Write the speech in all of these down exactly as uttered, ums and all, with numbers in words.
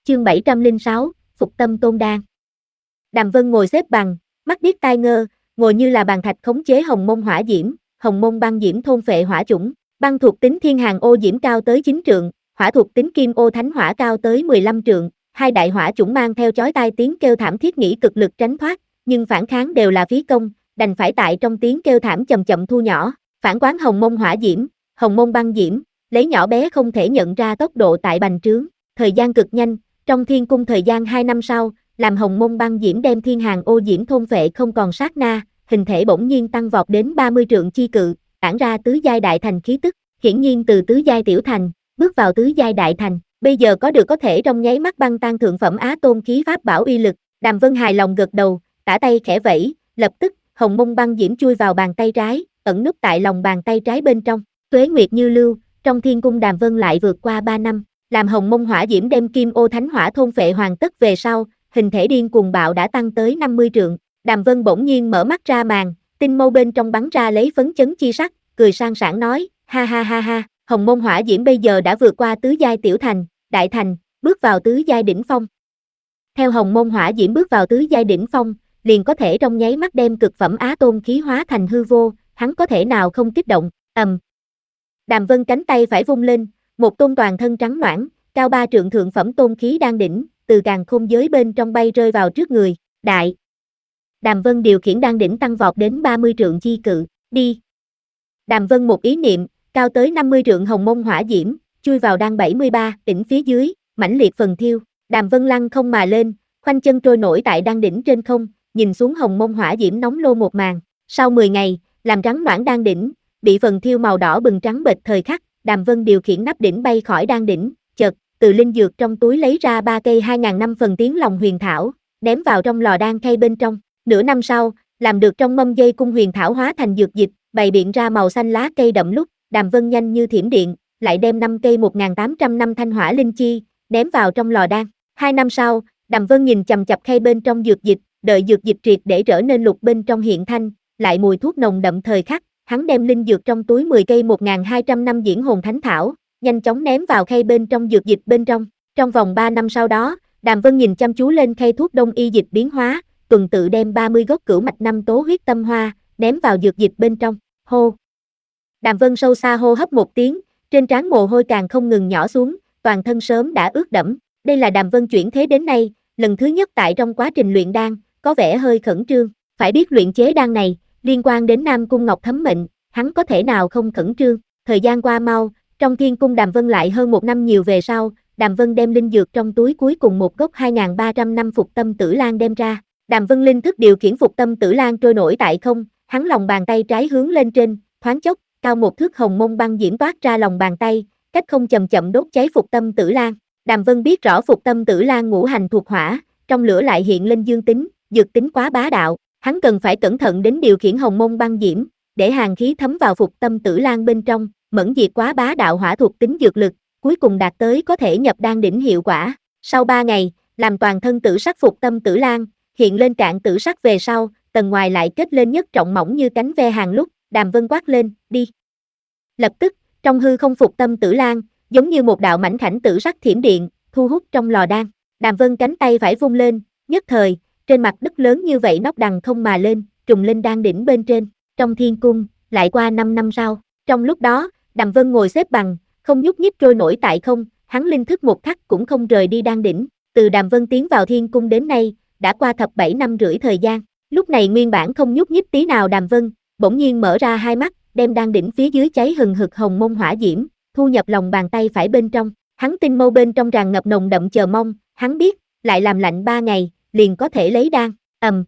Chương bảy trăm lẻ sáu, Phục Tâm Tôn Đan. Đàm Vân ngồi xếp bằng, mắt điếc tai ngơ, ngồi như là bàn thạch khống chế hồng môn hỏa diễm, hồng môn băng diễm thôn phệ hỏa chủng, băng thuộc tính thiên hàn ô diễm cao tới chín trượng, hỏa thuộc tính kim ô thánh hỏa cao tới mười lăm trượng, hai đại hỏa chủng mang theo chói tai tiếng kêu thảm thiết nghĩ cực lực tránh thoát, nhưng phản kháng đều là phí công, đành phải tại trong tiếng kêu thảm chậm chậm thu nhỏ, phản quán hồng môn hỏa diễm, hồng môn băng diễm, lấy nhỏ bé không thể nhận ra tốc độ tại bành trướng, thời gian cực nhanh. Trong thiên cung thời gian hai năm sau, làm hồng môn băng diễm đem thiên hàn ô diễm thôn phệ không còn sát na, hình thể bỗng nhiên tăng vọt đến ba mươi trượng chi cự, tản ra tứ giai đại thành khí tức, hiển nhiên từ tứ giai tiểu thành, bước vào tứ giai đại thành, bây giờ có được có thể trong nháy mắt băng tan thượng phẩm á tôn khí pháp bảo uy lực, Đàm Vân hài lòng gật đầu, tả tay khẽ vẫy, lập tức, hồng môn băng diễm chui vào bàn tay trái, ẩn núp tại lòng bàn tay trái bên trong, tuế nguyệt như lưu, trong thiên cung Đàm Vân lại vượt qua ba năm. Làm hồng môn hỏa diễm đem kim ô thánh hỏa thôn phệ hoàn tất về sau, hình thể điên cuồng bạo đã tăng tới năm mươi trượng. Đàm Vân bỗng nhiên mở mắt ra màn, tinh mâu bên trong bắn ra lấy phấn chấn chi sắc, cười sang sảng nói, ha ha ha ha, hồng môn hỏa diễm bây giờ đã vượt qua tứ giai tiểu thành, đại thành, bước vào tứ giai đỉnh phong. Theo hồng môn hỏa diễm bước vào tứ giai đỉnh phong, liền có thể trong nháy mắt đem cực phẩm á tôn khí hóa thành hư vô, hắn có thể nào không kích động, ầm. Đàm Vân cánh tay phải vung lên, một tôn toàn thân trắng noãn, cao ba trượng thượng phẩm tôn khí đang đỉnh, từ càn khôn giới bên trong bay rơi vào trước người, đại. Đàm Vân điều khiển đan đỉnh tăng vọt đến ba mươi trượng chi cự, đi. Đàm Vân một ý niệm, cao tới năm mươi trượng hồng môn hỏa diễm, chui vào đan bảy mươi ba, đỉnh phía dưới, mãnh liệt phần thiêu, Đàm Vân lăng không mà lên, khoanh chân trôi nổi tại đan đỉnh trên không, nhìn xuống hồng môn hỏa diễm nóng lô một màn, sau mười ngày, làm trắng noãn đan đỉnh, bị phần thiêu màu đỏ bừng trắng bệch thời khắc. Đàm Vân điều khiển nắp đỉnh bay khỏi đan đỉnh, chợt, từ linh dược trong túi lấy ra ba cây hai ngàn năm phần tiếng lòng huyền thảo, ném vào trong lò đan khay bên trong. Nửa năm sau, làm được trong mâm dây cung huyền thảo hóa thành dược dịch, bày biện ra màu xanh lá cây đậm lúc, Đàm Vân nhanh như thiểm điện, lại đem năm cây một nghìn tám trăm năm thanh hỏa linh chi, ném vào trong lò đan. Hai năm sau, Đàm Vân nhìn chằm chằm khay bên trong dược dịch, đợi dược dịch triệt để trở nên lục bên trong hiện thanh, lại mùi thuốc nồng đậm thời khắc. Hắn đem linh dược trong túi mười cây một nghìn hai trăm năm diễn hồn thánh thảo, nhanh chóng ném vào khay bên trong dược dịch bên trong. Trong vòng ba năm sau đó, Đàm Vân nhìn chăm chú lên khay thuốc đông y dịch biến hóa, tuần tự đem ba mươi gốc cửu mạch năm tố huyết tâm hoa, ném vào dược dịch bên trong. Hô! Đàm Vân sâu xa hô hấp một tiếng, trên trán mồ hôi càng không ngừng nhỏ xuống, toàn thân sớm đã ướt đẫm. Đây là Đàm Vân chuyển thế đến nay, lần thứ nhất tại trong quá trình luyện đan, có vẻ hơi khẩn trương. Phải biết luyện chế đan này, liên quan đến Nam Cung Ngọc Thấm mệnh, hắn có thể nào không khẩn trương. Thời gian qua mau, trong thiên cung Đàm Vân lại hơn một năm nhiều về sau, Đàm Vân đem linh dược trong túi cuối cùng một gốc hai nghìn ba trăm năm Phục Tâm Tử Lan đem ra. Đàm Vân linh thức điều khiển Phục Tâm Tử Lan trôi nổi tại không, hắn lòng bàn tay trái hướng lên trên, thoáng chốc, cao một thước hồng môn băng diễm toát ra lòng bàn tay, cách không chậm chậm đốt cháy Phục Tâm Tử Lan. Đàm Vân biết rõ Phục Tâm Tử Lan ngũ hành thuộc hỏa, trong lửa lại hiện lên dương tính, dược tính quá bá đạo. Hắn cần phải cẩn thận đến điều khiển hồng môn băng diễm, để hàn khí thấm vào Phục Tâm Tử Lan bên trong, mẫn diệt quá bá đạo hỏa thuộc tính dược lực, cuối cùng đạt tới có thể nhập đan đỉnh hiệu quả. Sau ba ngày, làm toàn thân tử sắc Phục Tâm Tử Lan, hiện lên cạn tử sắc về sau, tầng ngoài lại kết lên nhất trọng mỏng như cánh ve hàng lúc, Đàm Vân quát lên, đi. Lập tức, trong hư không Phục Tâm Tử Lan, giống như một đạo mảnh khảnh tử sắc thiểm điện, thu hút trong lò đan. Đàm Vân cánh tay phải vung lên, nhất thời, trên mặt đất lớn như vậy nóc đằng không mà lên, trùng lên đan đỉnh bên trên. Trong thiên cung, lại qua năm năm sau, trong lúc đó, Đàm Vân ngồi xếp bằng, không nhúc nhích trôi nổi tại không, hắn linh thức một khắc cũng không rời đi đan đỉnh. Từ Đàm Vân tiến vào thiên cung đến nay, đã qua thập bảy năm rưỡi thời gian. Lúc này nguyên bản không nhúc nhích tí nào Đàm Vân, bỗng nhiên mở ra hai mắt, đem đan đỉnh phía dưới cháy hừng hực hồng môn hỏa diễm, thu nhập lòng bàn tay phải bên trong. Hắn tinh mâu bên trong tràn ngập nồng đậm chờ mong, hắn biết, lại làm lạnh ba ngày, liền có thể lấy đan. Ầm.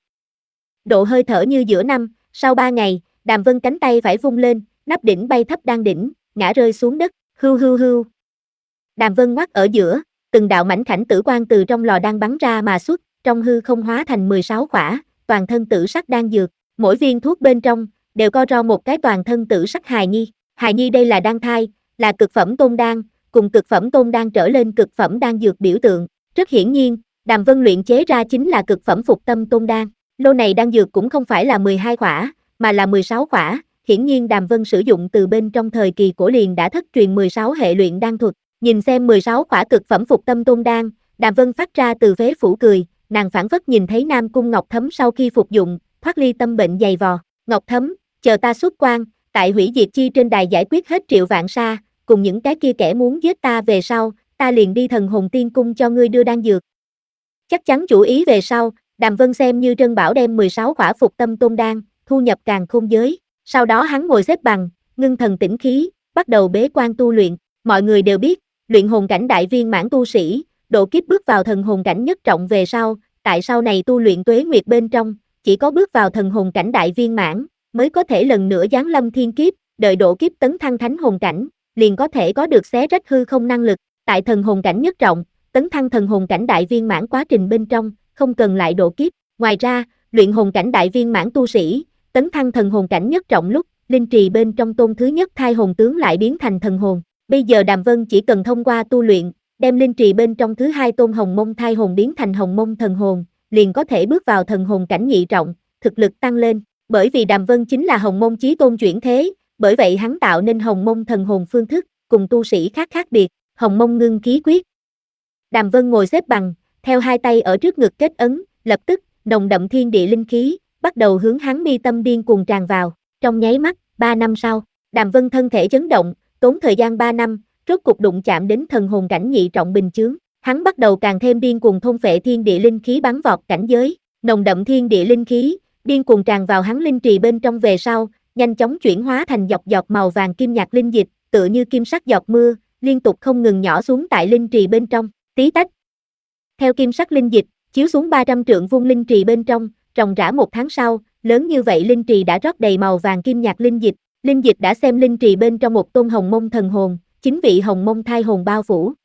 Độ hơi thở như giữa năm, sau ba ngày, Đàm Vân cánh tay phải vung lên, nắp đỉnh bay thấp đan đỉnh, ngã rơi xuống đất, hưu hưu hưu. Đàm Vân ngoắt ở giữa, từng đạo mảnh khảnh tử quang từ trong lò đan bắn ra mà xuất, trong hư không hóa thành mười sáu khỏa, toàn thân tử sắc đan dược, mỗi viên thuốc bên trong đều co ro một cái toàn thân tử sắc hài nhi. Hài nhi đây là đan thai, là cực phẩm tôn đan, cùng cực phẩm tôn đan trở lên cực phẩm đan dược biểu tượng. Rất hiển nhiên, Đàm Vân luyện chế ra chính là cực phẩm Phục Tâm Tôn Đan. Lô này đan dược cũng không phải là mười hai khỏa, mà là mười sáu khỏa. Hiển nhiên Đàm Vân sử dụng từ bên trong thời kỳ cổ liền đã thất truyền mười sáu hệ luyện đan thuật. Nhìn xem mười sáu khỏa cực phẩm Phục Tâm Tôn Đan, Đàm Vân phát ra từ phế phủ cười, nàng phảng phất nhìn thấy Nam Cung Ngọc Thấm sau khi phục dụng, thoát ly tâm bệnh dày vò. Ngọc Thấm, chờ ta xuất quan, tại hủy diệt chi trên đài giải quyết hết Triệu Vạn Sa, cùng những cái kia kẻ muốn giết ta về sau, ta liền đi Thần Hồn Tiên Cung cho ngươi đưa đan dược. Chắc chắn chủ ý về sau, Đàm Vân xem như Trân Bảo đem mười sáu khỏa phục tâm tôn đan, thu nhập càn khôn giới. Sau đó hắn ngồi xếp bằng, ngưng thần tĩnh khí, bắt đầu bế quan tu luyện. Mọi người đều biết, luyện hồn cảnh đại viên mãn tu sĩ, độ kiếp bước vào thần hồn cảnh nhất trọng về sau, tại sau này tu luyện tuế nguyệt bên trong, chỉ có bước vào thần hồn cảnh đại viên mãn, mới có thể lần nữa giáng lâm thiên kiếp, đợi độ kiếp tấn thăng thánh hồn cảnh, liền có thể có được xé rách hư không năng lực. Tại thần hồn cảnh nhất trọng, tấn thăng thần hồn cảnh đại viên mãn quá trình bên trong, không cần lại độ kiếp. Ngoài ra, luyện hồn cảnh đại viên mãn tu sĩ, tấn thăng thần hồn cảnh nhất trọng lúc, linh trì bên trong tôn thứ nhất thai hồn tướng lại biến thành thần hồn. Bây giờ Đàm Vân chỉ cần thông qua tu luyện, đem linh trì bên trong thứ hai tôn hồng mông thai hồn biến thành hồng mông thần hồn, liền có thể bước vào thần hồn cảnh nhị trọng, thực lực tăng lên. Bởi vì Đàm Vân chính là hồng mông chí tôn chuyển thế, bởi vậy hắn tạo nên hồng mông thần hồn phương thức, cùng tu sĩ khác khác biệt, hồng mông ngưng khí quyết. Đàm Vân ngồi xếp bằng, theo hai tay ở trước ngực kết ấn, lập tức, nồng đậm thiên địa linh khí, bắt đầu hướng hắn mi tâm điên cuồng tràn vào. Trong nháy mắt, ba năm sau, Đàm Vân thân thể chấn động, tốn thời gian ba năm, rốt cục đụng chạm đến thần hồn cảnh nhị trọng bình chướng. Hắn bắt đầu càng thêm điên cuồng thôn phệ thiên địa linh khí bắn vọt cảnh giới, nồng đậm thiên địa linh khí, điên cuồng tràn vào hắn linh trì bên trong về sau, nhanh chóng chuyển hóa thành giọt giọt màu vàng kim nhạt linh dịch, tựa như kim sắc giọt mưa, liên tục không ngừng nhỏ xuống tại linh trì bên trong, tí tách. Theo kim sắc linh dịch, chiếu xuống ba trăm trượng vuông linh trì bên trong, ròng rã một tháng sau, lớn như vậy linh trì đã rót đầy màu vàng kim nhạt linh dịch, linh dịch đã xem linh trì bên trong một tôn hồng mông thần hồn, chính vị hồng mông thai hồn bao phủ.